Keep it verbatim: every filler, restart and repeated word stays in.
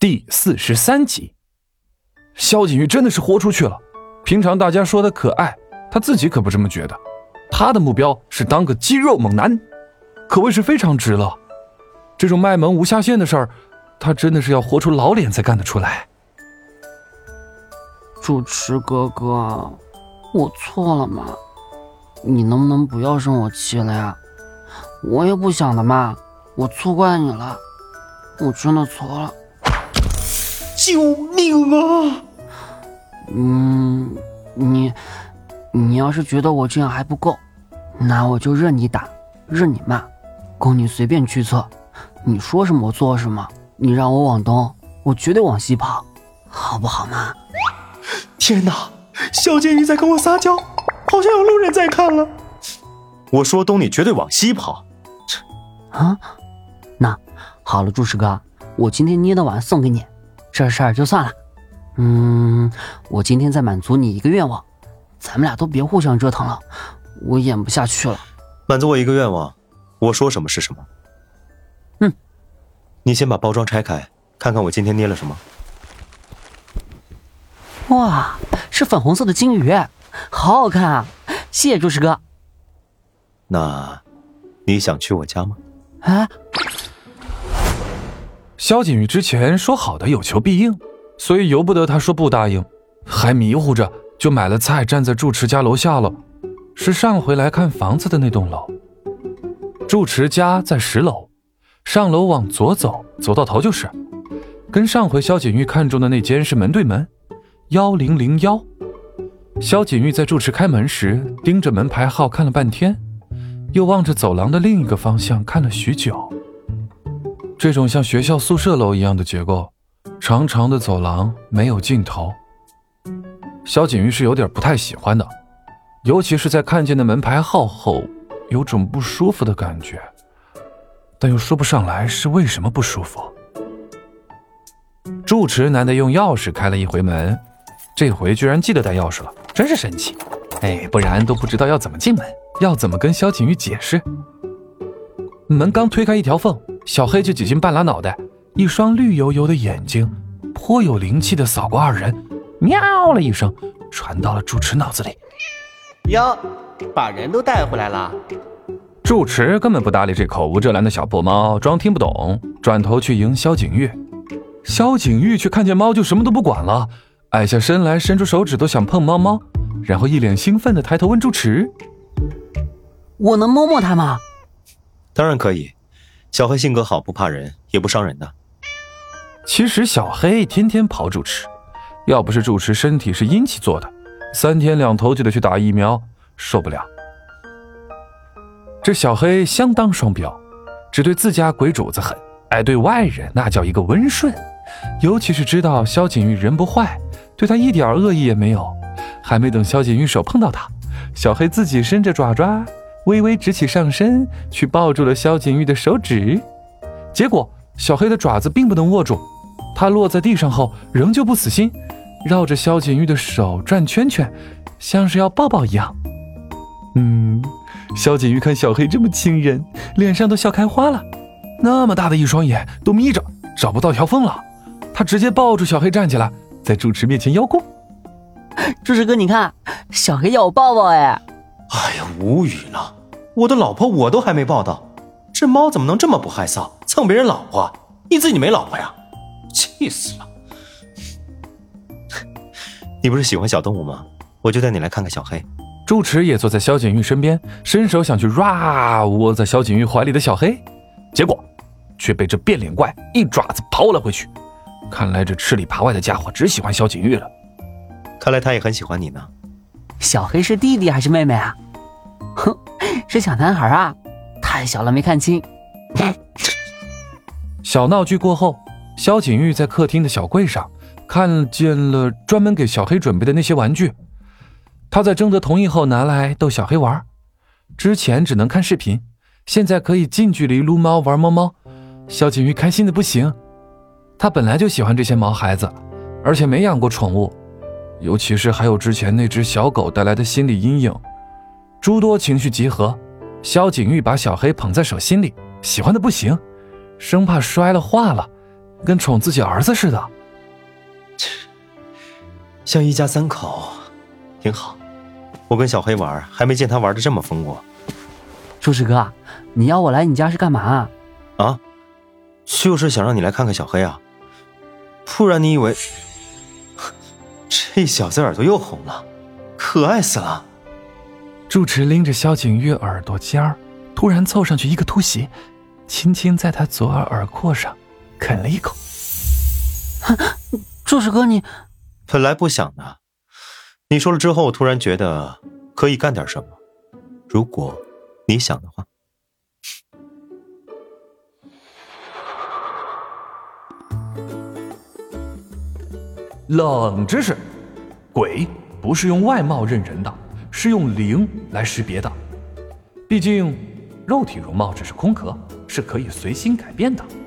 第四十三集。萧景玉真的是豁出去了，平常大家说他可爱，他自己可不这么觉得。他的目标是当个肌肉猛男，可谓是非常值了。这种卖萌无下限的事儿，他真的是要活出老脸才干得出来。 主持哥哥，我错了吗？你能不能不要生我气了呀？我也不想的嘛，我错怪你了，我真的错了。 救命啊！ 嗯，你你要是觉得我这样还不够，那我就任你打，任你骂，供你随便驱策。你说什么我做什么，你让我往东，我绝对往西跑，好不好嘛？ 天哪，萧剑玉在跟我撒娇，好像有路人在看了。我说东你绝对往西跑。 啊，那好了，主持哥，我今天捏的碗送给你，这事儿就算了。嗯，我今天再满足你一个愿望，咱们俩都别互相折腾了，我演不下去了。 满足我一个愿望，我说什么是什么。 嗯， 你先把包装拆开，看看我今天捏了什么。 哇，是粉红色的金鱼，好好看啊！谢谢主持哥。 那你想去我家吗？ 啊， 萧景玉之前说好的有求必应，所以由不得他说不答应，还迷糊着就买了菜站在住持家楼下了，是上回来看房子的那栋楼。住持家在十楼，上楼往左走，走到头就是，跟上回萧景玉看中的那间是门对门，一零零一。萧景玉在住持开门时盯着门牌号看了半天，又望着走廊的另一个方向看了许久。这种像学校宿舍楼一样的结构，长长的走廊没有尽头，萧景玉是有点不太喜欢的，尤其是在看见的门牌号后，有种不舒服的感觉，但又说不上来是为什么不舒服。住持难得用钥匙开了一回门，这回居然记得带钥匙了，真是神奇。哎，不然都不知道要怎么进门，要怎么跟萧景玉解释。门刚推开一条缝，小黑就挤进半拉脑袋，一双绿油油的眼睛颇有灵气的扫过二人，喵了一声传到了住持脑子里。 哟，把人都带回来了。 住持根本不搭理这口无遮拦的小破猫，装听不懂，转头去迎萧景玉。萧景玉却看见猫就什么都不管了，矮下身来伸出手指头想碰猫猫，然后一脸兴奋地抬头问住持： 我能摸摸它吗？ 当然可以，小黑性格好，不怕人，也不伤人的。 其实小黑天天跑住持，要不是住持身体是阴气做的，三天两头就得去打疫苗，受不了。这小黑相当双标，只对自家鬼主子狠，爱对外人那叫一个温顺，尤其是知道萧景玉人不坏，对他一点恶意也没有。还没等萧景玉手碰到他，小黑自己伸着爪爪微微直起上身，去抱住了萧景玉的手指。结果小黑的爪子并不能握住，他落在地上后仍旧不死心，绕着萧景玉的手转圈圈，像是要抱抱一样。嗯，萧景玉看小黑这么亲人，脸上都笑开花了，那么大的一双眼都眯着，找不到条缝了。他直接抱住小黑站起来，在住持面前邀功。 住持哥，你看，小黑要我抱抱哎！ 哎呀，无语了，我的老婆我都还没抱到，这猫怎么能这么不害臊，蹭别人老婆？你自己没老婆呀？气死了！你不是喜欢小动物吗？我就带你来看看小黑。 住持也坐在萧景玉身边，伸手想去抓窝在萧景玉怀里的小黑，结果却被这变脸怪一爪子刨了回去。看来这吃里扒外的家伙只喜欢萧景玉了。 看来他也很喜欢你呢。 小黑是弟弟还是妹妹啊？哼，是小男孩啊，太小了没看清。 小闹剧过后，萧景玉在客厅的小柜上看见了专门给小黑准备的那些玩具，他在征得同意后拿来逗小黑玩。之前只能看视频，现在可以近距离撸猫玩猫猫，萧景玉开心的不行。他本来就喜欢这些毛孩子，而且没养过宠物，尤其是还有之前那只小狗带来的心理阴影，诸多情绪集合，萧景玉把小黑捧在手心里，喜欢的不行，生怕摔了化了， 跟宠自己儿子似的。 像一家三口，挺好。我跟小黑玩，还没见他玩的这么疯过。 柱石哥，你要我来你家是干嘛？ 啊，就是想让你来看看小黑啊，不然你以为……这小子耳朵又红了，可爱死了。 住持拎着萧景玉耳朵尖儿，突然凑上去一个突袭，轻轻在他左耳耳廓上啃了一口。 柱石哥，你本来不想的，你说了之后，我突然觉得可以干点什么。如果你想的话。 冷知识：鬼不是用外貌认人的，是用灵来识别的。毕竟，肉体容貌只是空壳，是可以随心改变的。